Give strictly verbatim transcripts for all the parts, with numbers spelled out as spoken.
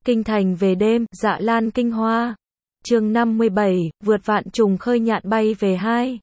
Kinh thành về đêm, Dạ Lan kinh hoa. Chương năm mươi bảy, vượt vạn trùng khơi nhạn bay về hai.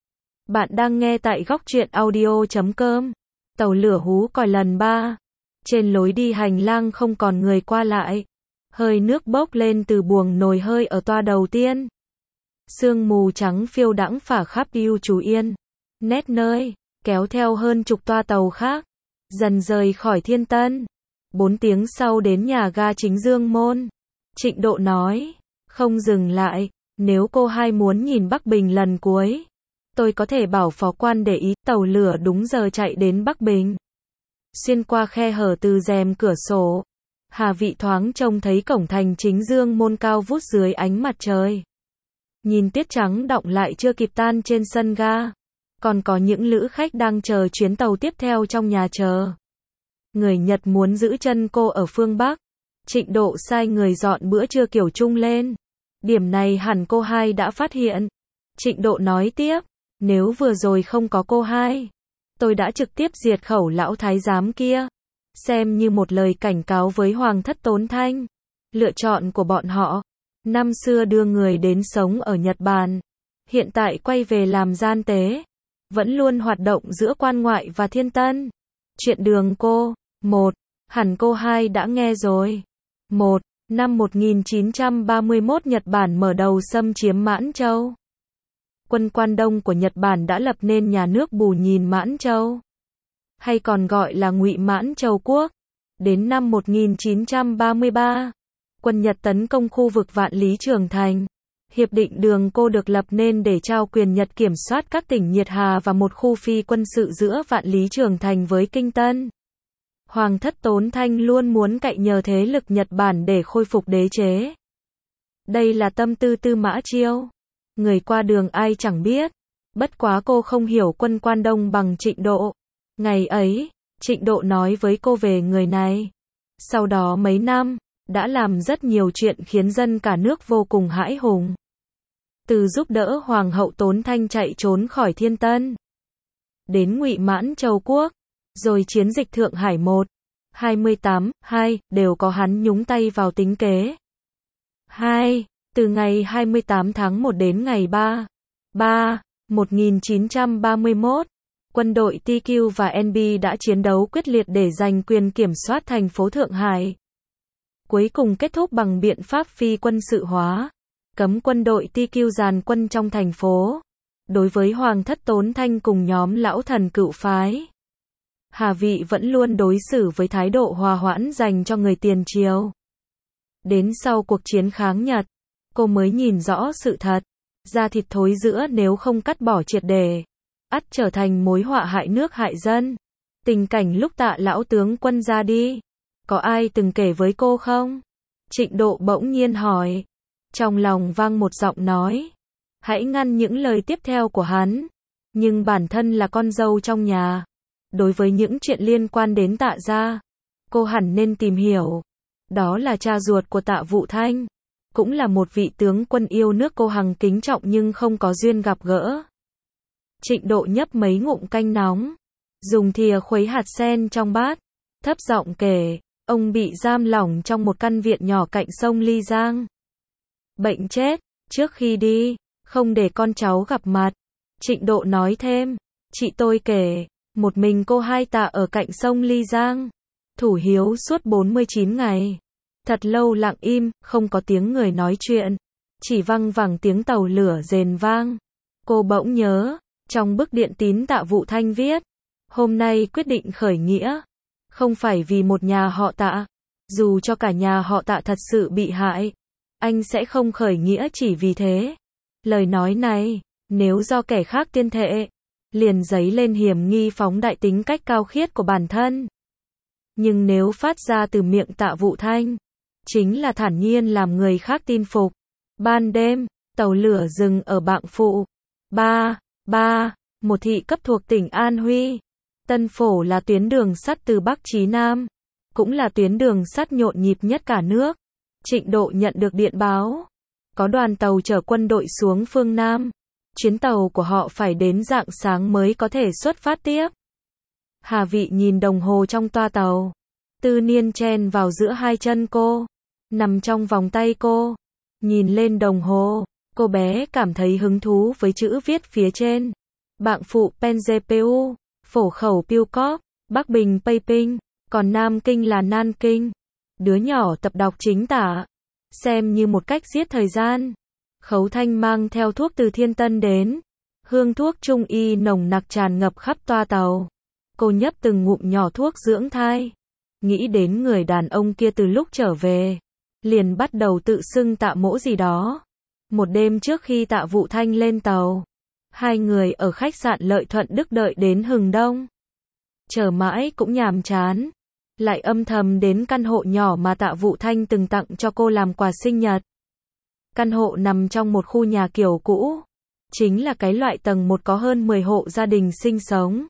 Bạn đang nghe tại góc truyện audio chấm com. Tàu lửa hú còi lần ba. Trên lối đi hành lang không còn người qua lại. Hơi nước bốc lên từ buồng nồi hơi ở toa đầu tiên. Sương mù trắng phiêu đãng phả khắp yêu Chú Yên. Nét nơi, kéo theo hơn chục toa tàu khác. Dần rời khỏi Thiên Tân. Bốn tiếng sau đến nhà ga chính Dương Môn. Trịnh Độ nói, không dừng lại, nếu cô hai muốn nhìn Bắc Bình lần cuối, tôi có thể bảo phó quan để ý. Tàu lửa đúng giờ chạy đến Bắc Bình. Xuyên qua khe hở từ rèm cửa sổ, Hà Vị thoáng trông thấy cổng thành chính Dương Môn cao vút dưới ánh mặt trời. Nhìn tuyết trắng đọng lại chưa kịp tan trên sân ga, còn có những lữ khách đang chờ chuyến tàu tiếp theo trong nhà chờ. Người Nhật muốn giữ chân cô ở phương Bắc. Trịnh Độ sai người dọn bữa trưa kiểu Trung lên. Điểm này hẳn cô hai đã phát hiện. Trịnh Độ nói tiếp, nếu vừa rồi không có cô hai, tôi đã trực tiếp diệt khẩu lão thái giám kia. Xem như một lời cảnh cáo với Hoàng thất Tốn Thanh. Lựa chọn của bọn họ, năm xưa đưa người đến sống ở Nhật Bản, hiện tại quay về làm gian tế, vẫn luôn hoạt động giữa quan ngoại và Thiên Tân. Chuyện đường cô, một, hẳn cô hai đã nghe rồi. Một, năm một nghìn chín trăm ba mươi mốt Nhật Bản mở đầu xâm chiếm Mãn Châu. Quân Quan Đông của Nhật Bản đã lập nên nhà nước Bù Nhìn Mãn Châu, hay còn gọi là Ngụy Mãn Châu Quốc. Đến năm một nghìn chín trăm ba mươi ba, quân Nhật tấn công khu vực Vạn Lý Trường Thành. Hiệp định Đường Cô được lập nên để trao quyền Nhật kiểm soát các tỉnh Nhiệt Hà và một khu phi quân sự giữa Vạn Lý Trường Thành với Kinh Tân. Hoàng thất Tốn Thanh luôn muốn cậy nhờ thế lực Nhật Bản để khôi phục đế chế. Đây là tâm tư Tư Mã Chiêu. Người qua đường ai chẳng biết. Bất quá cô không hiểu quân Quan Đông bằng Trịnh Độ. Ngày ấy, Trịnh Độ nói với cô về người này. Sau đó mấy năm, đã làm rất nhiều chuyện khiến dân cả nước vô cùng hãi hùng. Từ giúp đỡ Hoàng hậu Tốn Thanh chạy trốn khỏi Thiên Tân, đến Ngụy Mãn Châu Quốc, rồi chiến dịch Thượng Hải một, hai mươi tám, hai, đều có hắn nhúng tay vào tính kế. hai. Từ ngày hai mươi tám tháng một đến ngày ba, ba, một nghìn chín trăm ba mươi mốt, quân đội T Q và N B đã chiến đấu quyết liệt để giành quyền kiểm soát thành phố Thượng Hải. Cuối cùng kết thúc bằng biện pháp phi quân sự hóa, cấm quân đội T Q dàn quân trong thành phố. Đối với Hoàng thất Tốn Thanh cùng nhóm lão thần cựu phái, Hà Vị vẫn luôn đối xử với thái độ hòa hoãn dành cho người tiền triều. Đến sau cuộc chiến kháng Nhật, cô mới nhìn rõ sự thật. Da thịt thối rữa nếu không cắt bỏ triệt để, ắt trở thành mối họa hại nước hại dân. Tình cảnh lúc Tạ lão tướng quân ra đi, có ai từng kể với cô không? Trịnh Độ bỗng nhiên hỏi. Trong lòng vang một giọng nói, hãy ngăn những lời tiếp theo của hắn. Nhưng bản thân là con dâu trong nhà, đối với những chuyện liên quan đến Tạ gia, cô hẳn nên tìm hiểu. Đó là cha ruột của Tạ Vũ Thanh, cũng là một vị tướng quân yêu nước cô hằng kính trọng nhưng không có duyên gặp gỡ. Trịnh Độ nhấp mấy ngụm canh nóng, dùng thìa khuấy hạt sen trong bát, thấp giọng kể, ông bị giam lỏng trong một căn viện nhỏ cạnh sông Ly Giang. Bệnh chết, trước khi đi, không để con cháu gặp mặt. Trịnh Độ nói thêm, chị tôi kể, một mình cô hai Tạ ở cạnh sông Ly Giang, thủ hiếu suốt bốn mươi chín ngày. Thật lâu lặng im, không có tiếng người nói chuyện, chỉ văng vẳng tiếng tàu lửa rền vang. Cô bỗng nhớ, trong bức điện tín Tạ Vũ Thanh viết, hôm nay quyết định khởi nghĩa, không phải vì một nhà họ Tạ, dù cho cả nhà họ Tạ thật sự bị hại, anh sẽ không khởi nghĩa chỉ vì thế. Lời nói này, nếu do kẻ khác tuyên thệ, liền dấy lên hiểm nghi phóng đại tính cách cao khiết của bản thân. Nhưng nếu phát ra từ miệng Tạ Vũ Thanh, chính là thản nhiên làm người khác tin phục. Ban đêm, tàu lửa dừng ở Bạng Phụ. ba, ba, một thị cấp thuộc tỉnh An Huy. Tân Phổ là tuyến đường sắt từ Bắc chí Nam, cũng là tuyến đường sắt nhộn nhịp nhất cả nước. Trịnh Độ nhận được điện báo, có đoàn tàu chở quân đội xuống phương Nam. Chuyến tàu của họ phải đến rạng sáng mới có thể xuất phát tiếp. Hà Vị nhìn đồng hồ trong toa tàu. Tư Niên chen vào giữa hai chân cô. nằm trong vòng tay cô. Nhìn lên đồng hồ, cô bé cảm thấy hứng thú với chữ viết phía trên. Bảng phụ Pen giê pê u, phổ khẩu Piêu Cóp, Bắc Bình Pây Pinh, còn Nam Kinh là Nan Kinh. Đứa nhỏ tập đọc chính tả, xem như một cách giết thời gian. Khấu Thanh mang theo thuốc từ Thiên Tân đến. Hương thuốc trung y nồng nặc tràn ngập khắp toa tàu. Cô nhấp từng ngụm nhỏ thuốc dưỡng thai. Nghĩ đến người đàn ông kia từ lúc trở về. Liền bắt đầu tự xưng Tạ Mỗ gì đó. Một đêm trước khi Tạ Vũ Thanh lên tàu, hai người ở khách sạn Lợi Thuận Đức đợi đến hừng đông. Chờ mãi cũng nhàm chán. Lại âm thầm đến căn hộ nhỏ mà Tạ Vũ Thanh từng tặng cho cô làm quà sinh nhật. Căn hộ nằm trong một khu nhà kiểu cũ. Chính là cái loại tầng một có hơn mười hộ gia đình sinh sống.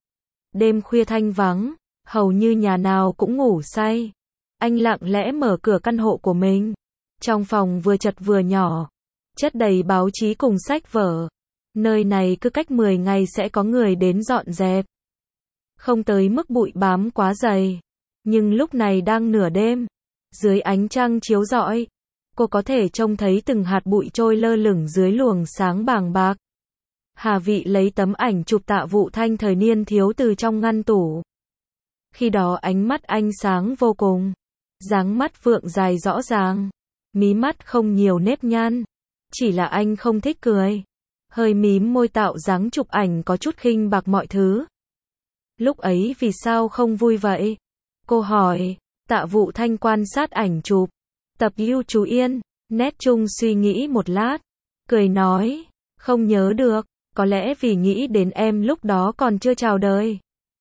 Đêm khuya thanh vắng, hầu như nhà nào cũng ngủ say. Anh lặng lẽ mở cửa căn hộ của mình. Trong phòng vừa chật vừa nhỏ, chất đầy báo chí cùng sách vở. Nơi này cứ cách mười ngày sẽ có người đến dọn dẹp. Không tới mức bụi bám quá dày. Nhưng lúc này đang nửa đêm. Dưới ánh trăng chiếu rọi, cô có thể trông thấy từng hạt bụi trôi lơ lửng dưới luồng sáng bàng bạc. Hà Vị lấy tấm ảnh chụp Tạ Vũ Thanh thời niên thiếu từ trong ngăn tủ. Khi đó ánh mắt anh sáng vô cùng. Dáng mắt vượng dài rõ ràng. Mí mắt không nhiều nếp nhăn. Chỉ là anh không thích cười. Hơi mím môi tạo dáng chụp ảnh có chút khinh bạc mọi thứ. Lúc ấy vì sao không vui vậy? Cô hỏi. Tạ Vũ Thanh quan sát ảnh chụp. Tập Yu chú Yên. Nét chung suy nghĩ một lát. Cười nói. Không nhớ được. Có lẽ vì nghĩ đến em lúc đó còn chưa chào đời.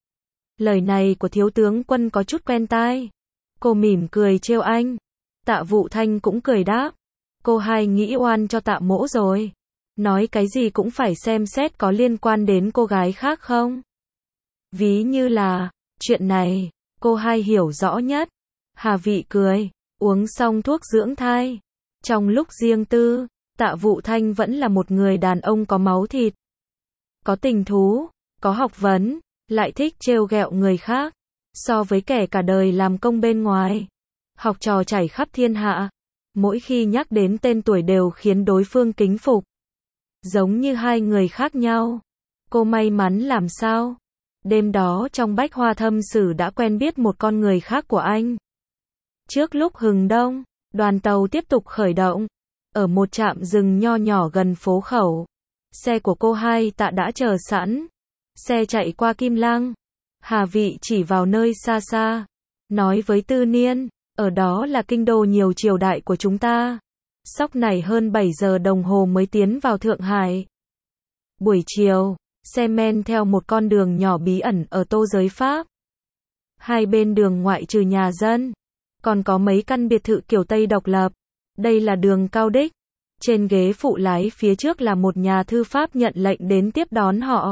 Lời này của thiếu tướng Quân có chút quen tai. Cô mỉm cười trêu anh. Tạ Vũ Thanh cũng cười đáp. Cô hai nghĩ oan cho Tạ Mỗ rồi. Nói cái gì cũng phải xem xét có liên quan đến cô gái khác không. Ví như là, chuyện này, cô hai hiểu rõ nhất. Hà Vị cười, uống xong thuốc dưỡng thai. Trong lúc riêng tư, Tạ Vũ Thanh vẫn là một người đàn ông có máu thịt. Có tình thú, có học vấn, lại thích trêu ghẹo người khác. So với kẻ cả đời làm công bên ngoài, học trò chảy khắp thiên hạ, mỗi khi nhắc đến tên tuổi đều khiến đối phương kính phục. Giống như hai người khác nhau. Cô may mắn làm sao? Đêm đó trong Bách Hoa Thâm Sử đã quen biết một con người khác của anh. Trước lúc hừng đông, đoàn tàu tiếp tục khởi động. Ở một trạm dừng nho nhỏ gần phố khẩu, xe của cô hai Tạ đã chờ sẵn. Xe chạy qua Kim Lăng. Hà Vị chỉ vào nơi xa xa, nói với Tư Niên, ở đó là kinh đô nhiều triều đại của chúng ta. Sóc này hơn bảy giờ đồng hồ mới tiến vào Thượng Hải. Buổi chiều, xe men theo một con đường nhỏ bí ẩn ở Tô Giới Pháp. Hai bên đường ngoại trừ nhà dân, còn có mấy căn biệt thự kiểu Tây độc lập. Đây là đường Cao Đích. Trên ghế phụ lái phía trước là một nhà thư pháp nhận lệnh đến tiếp đón họ.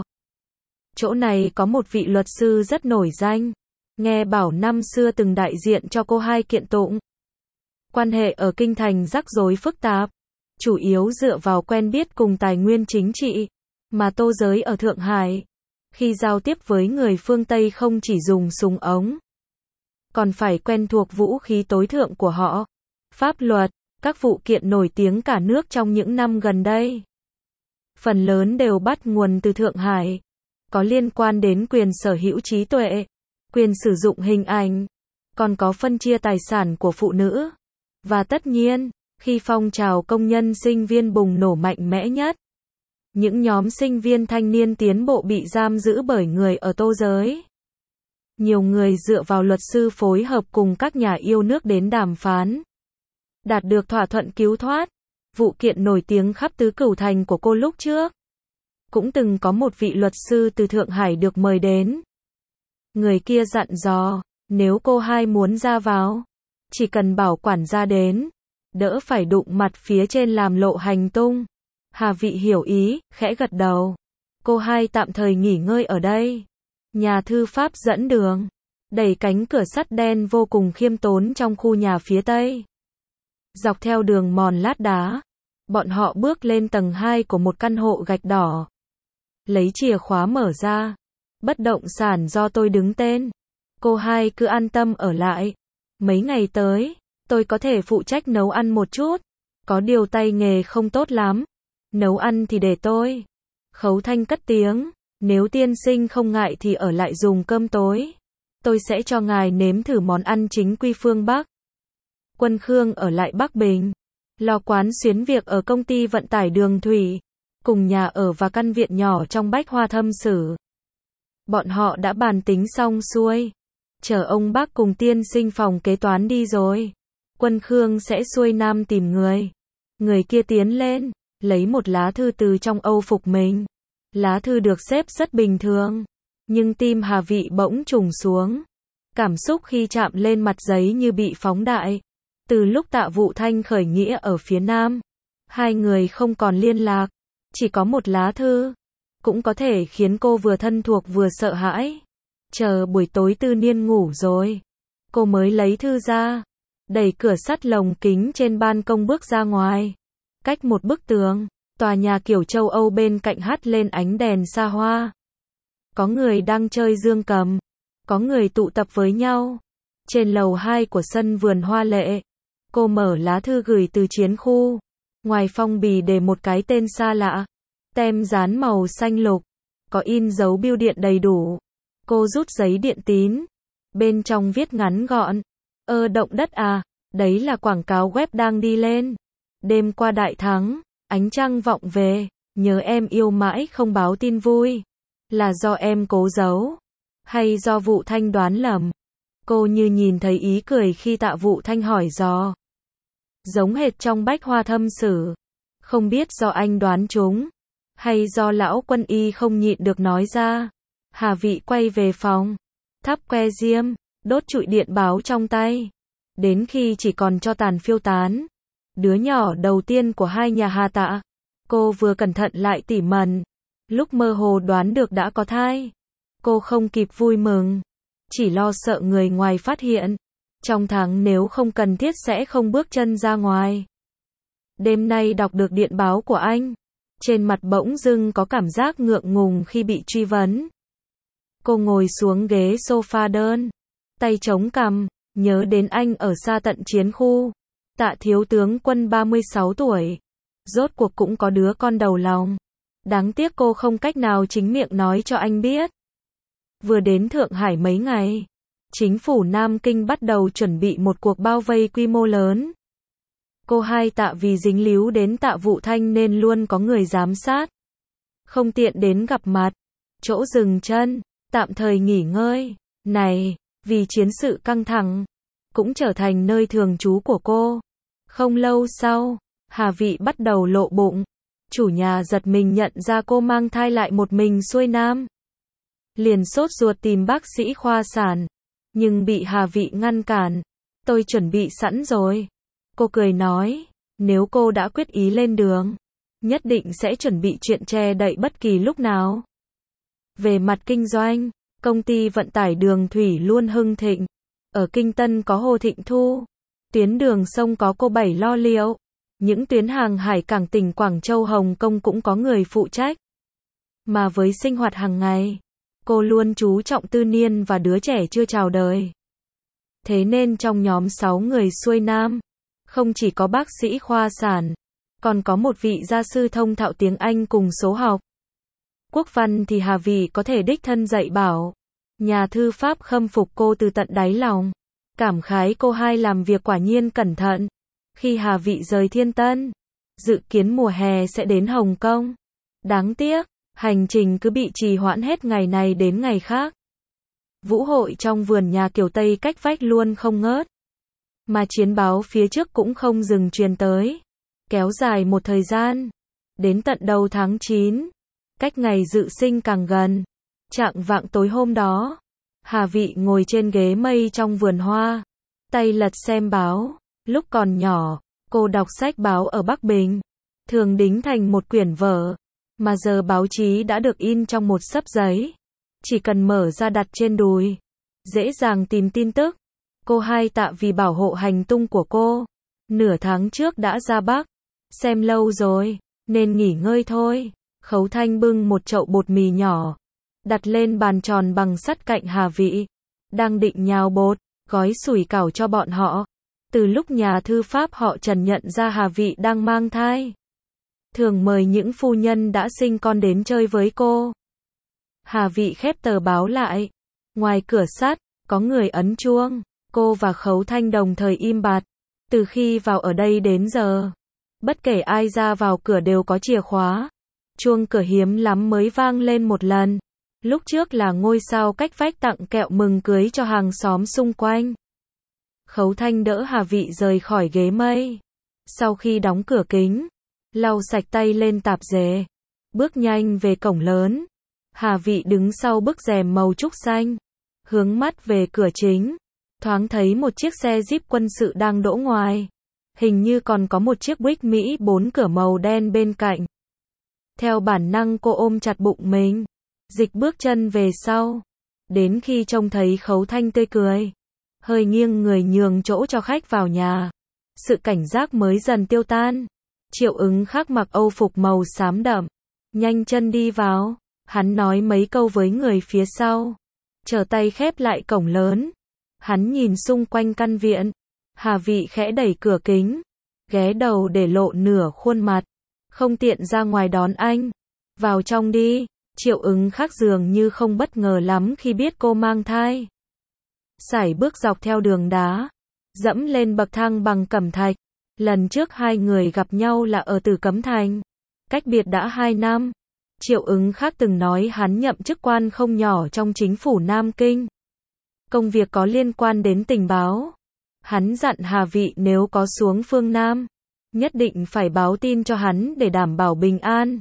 Chỗ này có một vị luật sư rất nổi danh. Nghe bảo năm xưa từng đại diện cho cô hai kiện tụng. Quan hệ ở kinh thành rắc rối phức tạp. Chủ yếu dựa vào quen biết cùng tài nguyên chính trị. Mà Tô Giới ở Thượng Hải, khi giao tiếp với người phương Tây không chỉ dùng súng ống, còn phải quen thuộc vũ khí tối thượng của họ. Pháp luật, các vụ kiện nổi tiếng cả nước trong những năm gần đây. Phần lớn đều bắt nguồn từ Thượng Hải. Có liên quan đến quyền sở hữu trí tuệ, quyền sử dụng hình ảnh, còn có phân chia tài sản của phụ nữ. Và tất nhiên, khi phong trào công nhân sinh viên bùng nổ mạnh mẽ nhất, những nhóm sinh viên thanh niên tiến bộ bị giam giữ bởi người ở Tô Giới. Nhiều người dựa vào luật sư phối hợp cùng các nhà yêu nước đến đàm phán, đạt được thỏa thuận cứu thoát. Vụ kiện nổi tiếng khắp tứ cửu thành của cô lúc trước. Cũng từng có một vị luật sư từ Thượng Hải được mời đến. Người kia dặn dò, nếu cô hai muốn ra vào, chỉ cần bảo quản gia đến, đỡ phải đụng mặt phía trên làm lộ hành tung. Hà Vị hiểu ý, khẽ gật đầu. Cô hai tạm thời nghỉ ngơi ở đây. Nhà thư pháp dẫn đường, đẩy cánh cửa sắt đen vô cùng khiêm tốn trong khu nhà phía tây. Dọc theo đường mòn lát đá, bọn họ bước lên tầng hai của một căn hộ gạch đỏ. Lấy chìa khóa mở ra. Bất động sản do tôi đứng tên. Cô hai cứ an tâm ở lại. Mấy ngày tới, Tôi có thể phụ trách nấu ăn một chút. Có điều tay nghề không tốt lắm. Nấu ăn thì để tôi. Khấu Thanh cất tiếng. Nếu tiên sinh không ngại thì ở lại dùng cơm tối. Tôi sẽ cho ngài nếm thử món ăn chính quy phương Bắc. Quân Khương ở lại Bắc Bình. Lo quán xuyến việc ở công ty vận tải đường thủy. Cùng nhà ở và căn viện nhỏ trong Bách Hoa Thâm Sử. Bọn họ đã bàn tính xong xuôi. Chờ ông bác cùng tiên sinh phòng kế toán đi rồi. Quân Khương sẽ xuôi nam tìm người. Người kia tiến lên, lấy một lá thư từ trong âu phục mình. Lá thư được xếp rất bình thường. Nhưng tim Hà Vị bỗng trùng xuống. Cảm xúc khi chạm lên mặt giấy như bị phóng đại. Từ lúc Tạ Vụ Thanh khởi nghĩa ở phía Nam, hai người không còn liên lạc. Chỉ có một lá thư. Cũng có thể khiến cô vừa thân thuộc vừa sợ hãi. Chờ buổi tối Tư Niên ngủ rồi. Cô mới lấy thư ra. Đẩy cửa sắt lồng kính trên ban công bước ra ngoài. Cách một bức tường, tòa nhà kiểu châu Âu bên cạnh hắt lên ánh đèn xa hoa. Có người đang chơi dương cầm. Có người tụ tập với nhau. Trên lầu hai của sân vườn hoa lệ. Cô mở lá thư gửi từ chiến khu. Ngoài phong bì để một cái tên xa lạ. Tem dán màu xanh lục. Có in dấu bưu điện đầy đủ. Cô rút giấy điện tín. Bên trong viết ngắn gọn. Ơ động đất à, đấy là quảng cáo web đang đi lên. Đêm qua đại thắng, ánh trăng vọng về, nhớ em yêu mãi không báo tin vui. Là do em cố giấu, hay do Vụ Thanh đoán lầm? Cô như nhìn thấy ý cười khi Tạ Vụ Thanh hỏi dò. Giống hệt trong Bách Hoa Thâm Sử. Không biết do anh đoán trúng, hay do lão quân y không nhịn được nói ra. Hà Vị quay về phòng, thắp que diêm, đốt trụi điện báo trong tay. Đến khi chỉ còn cho tàn phiêu tán. Đứa nhỏ đầu tiên của hai nhà Hà Tạ. Cô vừa cẩn thận lại tỉ mẩn. Lúc mơ hồ đoán được đã có thai. Cô không kịp vui mừng. Chỉ lo sợ người ngoài phát hiện. Trong tháng nếu không cần thiết sẽ không bước chân ra ngoài. Đêm nay đọc được điện báo của anh. Trên mặt bỗng dưng có cảm giác ngượng ngùng khi bị truy vấn. Cô ngồi xuống ghế sofa đơn. Tay chống cằm, nhớ đến anh ở xa tận chiến khu. Tạ thiếu tướng Quân ba mươi sáu tuổi. Rốt cuộc cũng có đứa con đầu lòng. Đáng tiếc cô không cách nào chính miệng nói cho anh biết. Vừa đến Thượng Hải mấy ngày, chính phủ Nam Kinh bắt đầu chuẩn bị một cuộc bao vây quy mô lớn. Cô hai Tạ vì dính líu đến Tạ Vụ Thanh nên luôn có người giám sát. Không tiện đến gặp mặt. Chỗ dừng chân, tạm thời nghỉ ngơi. Này, vì chiến sự căng thẳng, cũng trở thành nơi thường trú của cô. Không lâu sau, Hà Vị bắt đầu lộ bụng. Chủ nhà giật mình nhận ra cô mang thai lại một mình xuôi Nam. Liền sốt ruột tìm bác sĩ khoa sản. Nhưng bị Hà Vị ngăn cản. Tôi chuẩn bị sẵn rồi. Cô cười nói, nếu cô đã quyết ý lên đường, nhất định sẽ chuẩn bị chuyện che đậy bất kỳ lúc nào. Về mặt kinh doanh, công ty vận tải đường thủy luôn hưng thịnh. Ở Kinh Tân có Hồ Thịnh Thu. Tuyến đường sông có cô Bảy lo liệu. Những tuyến hàng hải cảng tỉnh Quảng Châu Hồng Kông cũng có người phụ trách. Mà với sinh hoạt hàng ngày, cô luôn chú trọng Tư Niên và đứa trẻ chưa chào đời. Thế nên trong nhóm sáu người xuôi Nam, không chỉ có bác sĩ khoa sản, còn có một vị gia sư thông thạo tiếng Anh cùng số học. Quốc văn thì Hà Vị có thể đích thân dạy bảo. Nhà thư pháp khâm phục cô từ tận đáy lòng. Cảm khái cô hai làm việc quả nhiên cẩn thận. Khi Hà Vị rời Thiên Tân, dự kiến mùa hè sẽ đến Hồng Kông. Đáng tiếc, hành trình cứ bị trì hoãn hết ngày này đến ngày khác. Vũ hội trong vườn nhà kiểu Tây cách vách luôn không ngớt. Mà chiến báo phía trước cũng không dừng truyền tới. Kéo dài một thời gian. Đến tận đầu tháng chín. Cách ngày dự sinh càng gần. Chạng vạng tối hôm đó, Hà Vị ngồi trên ghế mây trong vườn hoa. Tay lật xem báo. Lúc còn nhỏ, cô đọc sách báo ở Bắc Bình. Thường đính thành một quyển vở. Mà giờ báo chí đã được in trong một xấp giấy. Chỉ cần mở ra đặt trên đùi. Dễ dàng tìm tin tức. Cô hai Tạ vì bảo hộ hành tung của cô. Nửa tháng trước đã ra Bắc. Xem lâu rồi, nên nghỉ ngơi thôi. Khấu Thanh bưng một chậu bột mì nhỏ. Đặt lên bàn tròn bằng sắt cạnh Hà Vị. Đang định nhào bột, gói sủi cảo cho bọn họ. Từ lúc nhà thư pháp họ Trần nhận ra Hà Vị đang mang thai, thường mời những phu nhân đã sinh con đến chơi với cô. Hà Vị khép tờ báo lại. Ngoài cửa sắt, có người ấn chuông. Cô và Khấu Thanh đồng thời im bặt. Từ khi vào ở đây đến giờ, bất kể ai ra vào cửa đều có chìa khóa. Chuông cửa hiếm lắm mới vang lên một lần. Lúc trước là ngôi sao cách vách tặng kẹo mừng cưới cho hàng xóm xung quanh. Khấu Thanh đỡ Hà Vị rời khỏi ghế mây. Sau khi đóng cửa kính, lau sạch tay lên tạp dề, bước nhanh về cổng lớn. Hà Vị đứng sau bức rèm màu trúc xanh, hướng mắt về cửa chính, thoáng thấy một chiếc xe Jeep quân sự đang đỗ ngoài. Hình như còn có một chiếc Buick Mỹ bốn cửa màu đen bên cạnh. Theo bản năng cô ôm chặt bụng mình, dịch bước chân về sau. Đến khi trông thấy Khấu Thanh tươi cười, hơi nghiêng người nhường chỗ cho khách vào nhà, sự cảnh giác mới dần tiêu tan. Triệu Ứng Khắc mặc âu phục màu xám đậm, nhanh chân đi vào. Hắn nói mấy câu với người phía sau, trở tay khép lại cổng lớn. Hắn nhìn xung quanh căn viện. Hà Vị khẽ đẩy cửa kính, ghé đầu để lộ nửa khuôn mặt, không tiện ra ngoài đón anh. Vào trong đi. Triệu Ứng Khắc dường như không bất ngờ lắm khi biết cô mang thai. Sải bước dọc theo đường đá, dẫm lên bậc thang bằng cẩm thạch. Lần trước hai người gặp nhau là ở Tử Cấm Thành, cách biệt đã hai năm. Triệu Ứng Khắc từng nói hắn nhậm chức quan không nhỏ trong chính phủ Nam Kinh. Công việc có liên quan đến tình báo. Hắn dặn Hà Vị nếu có xuống phương Nam, nhất định phải báo tin cho hắn để đảm bảo bình an.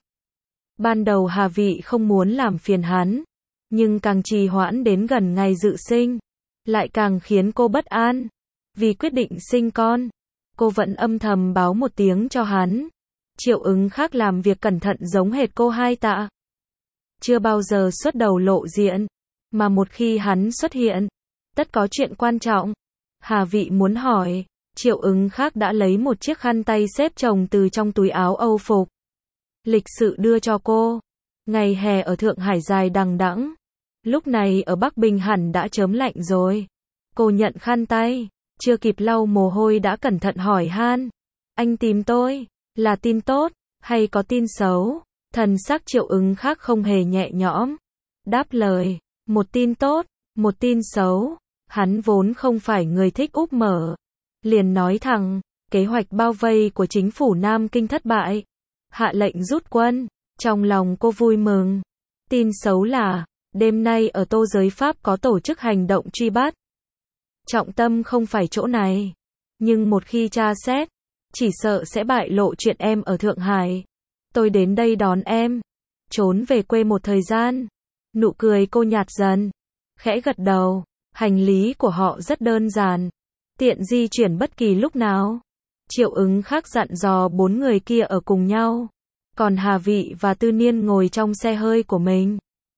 Ban đầu Hà Vị không muốn làm phiền hắn, nhưng càng trì hoãn đến gần ngày dự sinh, lại càng khiến cô bất an. Vì quyết định sinh con, cô vẫn âm thầm báo một tiếng cho hắn. Triệu Ứng Khắc làm việc cẩn thận giống hệt cô Hai Tạ. Chưa bao giờ xuất đầu lộ diện, mà một khi hắn xuất hiện, tất có chuyện quan trọng. Hà Vị muốn hỏi, Triệu Ứng Khắc đã lấy một chiếc khăn tay xếp chồng từ trong túi áo âu phục, lịch sự đưa cho cô. Ngày hè ở Thượng Hải dài đằng đẵng, lúc này ở Bắc Bình hẳn đã chớm lạnh rồi. Cô nhận khăn tay, chưa kịp lau mồ hôi đã cẩn thận hỏi han. Anh tìm tôi, là tin tốt, hay có tin xấu? Thần sắc Triệu Ứng Khắc không hề nhẹ nhõm. Đáp lời, một tin tốt, một tin xấu. Hắn vốn không phải người thích úp mở. Liền nói thẳng, kế hoạch bao vây của chính phủ Nam Kinh thất bại. Hạ lệnh rút quân. Trong lòng cô vui mừng. Tin xấu là, đêm nay ở Tô Giới Pháp có tổ chức hành động truy bắt. Trọng tâm không phải chỗ này. Nhưng một khi tra xét, chỉ sợ sẽ bại lộ chuyện em ở Thượng Hải. Tôi đến đây đón em. Trốn về quê một thời gian. Nụ cười cô nhạt dần. Khẽ gật đầu. Hành lý của họ rất đơn giản, tiện di chuyển bất kỳ lúc nào. Triệu Ứng Khắc dặn dò bốn người kia ở cùng nhau. Còn Hà Vị và Tư Niên ngồi trong xe hơi của mình.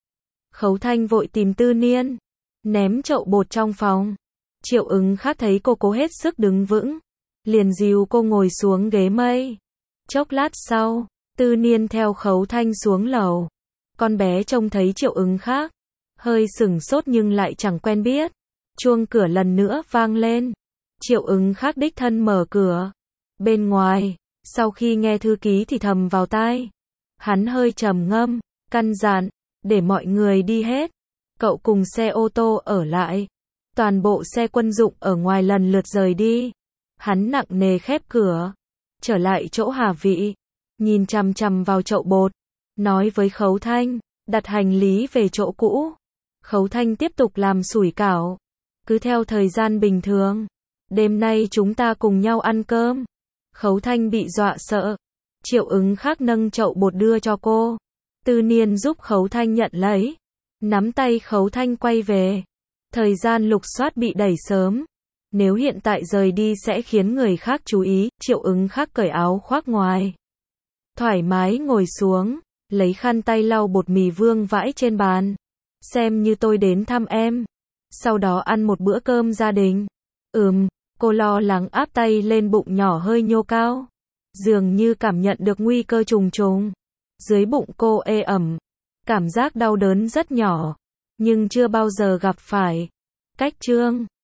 Khấu Thanh vội tìm Tư Niên, ném chậu bột trong phòng. Triệu Ứng Khắc thấy cô cố hết sức đứng vững, liền dìu cô ngồi xuống ghế mây. Chốc lát sau, Tư Niên theo Khấu Thanh xuống lầu. Con bé trông thấy Triệu Ứng Khắc, hơi sửng sốt nhưng lại chẳng quen biết. Chuông cửa lần nữa vang lên. Triệu Ứng Khắc đích thân mở cửa. Bên ngoài, sau khi nghe thư ký thì thầm vào tai, hắn hơi trầm ngâm, căn dặn, để mọi người đi hết. Cậu cùng xe ô tô ở lại. Toàn bộ xe quân dụng ở ngoài lần lượt rời đi. Hắn nặng nề khép cửa, trở lại chỗ Hà Vị, nhìn chằm chằm vào chậu bột, nói với Khấu Thanh, đặt hành lý về chỗ cũ. Khấu Thanh tiếp tục làm sủi cảo. Cứ theo thời gian bình thường. Đêm nay chúng ta cùng nhau ăn cơm. Khấu Thanh bị dọa sợ. Triệu Ứng Khắc nâng chậu bột đưa cho cô. Tư Niên giúp Khấu Thanh nhận lấy. Nắm tay Khấu Thanh quay về. Thời gian lục soát bị đẩy sớm. Nếu hiện tại rời đi sẽ khiến người khác chú ý. Triệu Ứng Khắc cởi áo khoác ngoài. Thoải mái ngồi xuống. Lấy khăn tay lau bột mì vương vãi trên bàn. Xem như tôi đến thăm em. Sau đó ăn một bữa cơm gia đình. Ừm, cô lo lắng áp tay lên bụng nhỏ hơi nhô cao. Dường như cảm nhận được nguy cơ trùng trùng. Dưới bụng cô ê ẩm. Cảm giác đau đớn rất nhỏ. Nhưng chưa bao giờ gặp phải. Cách chương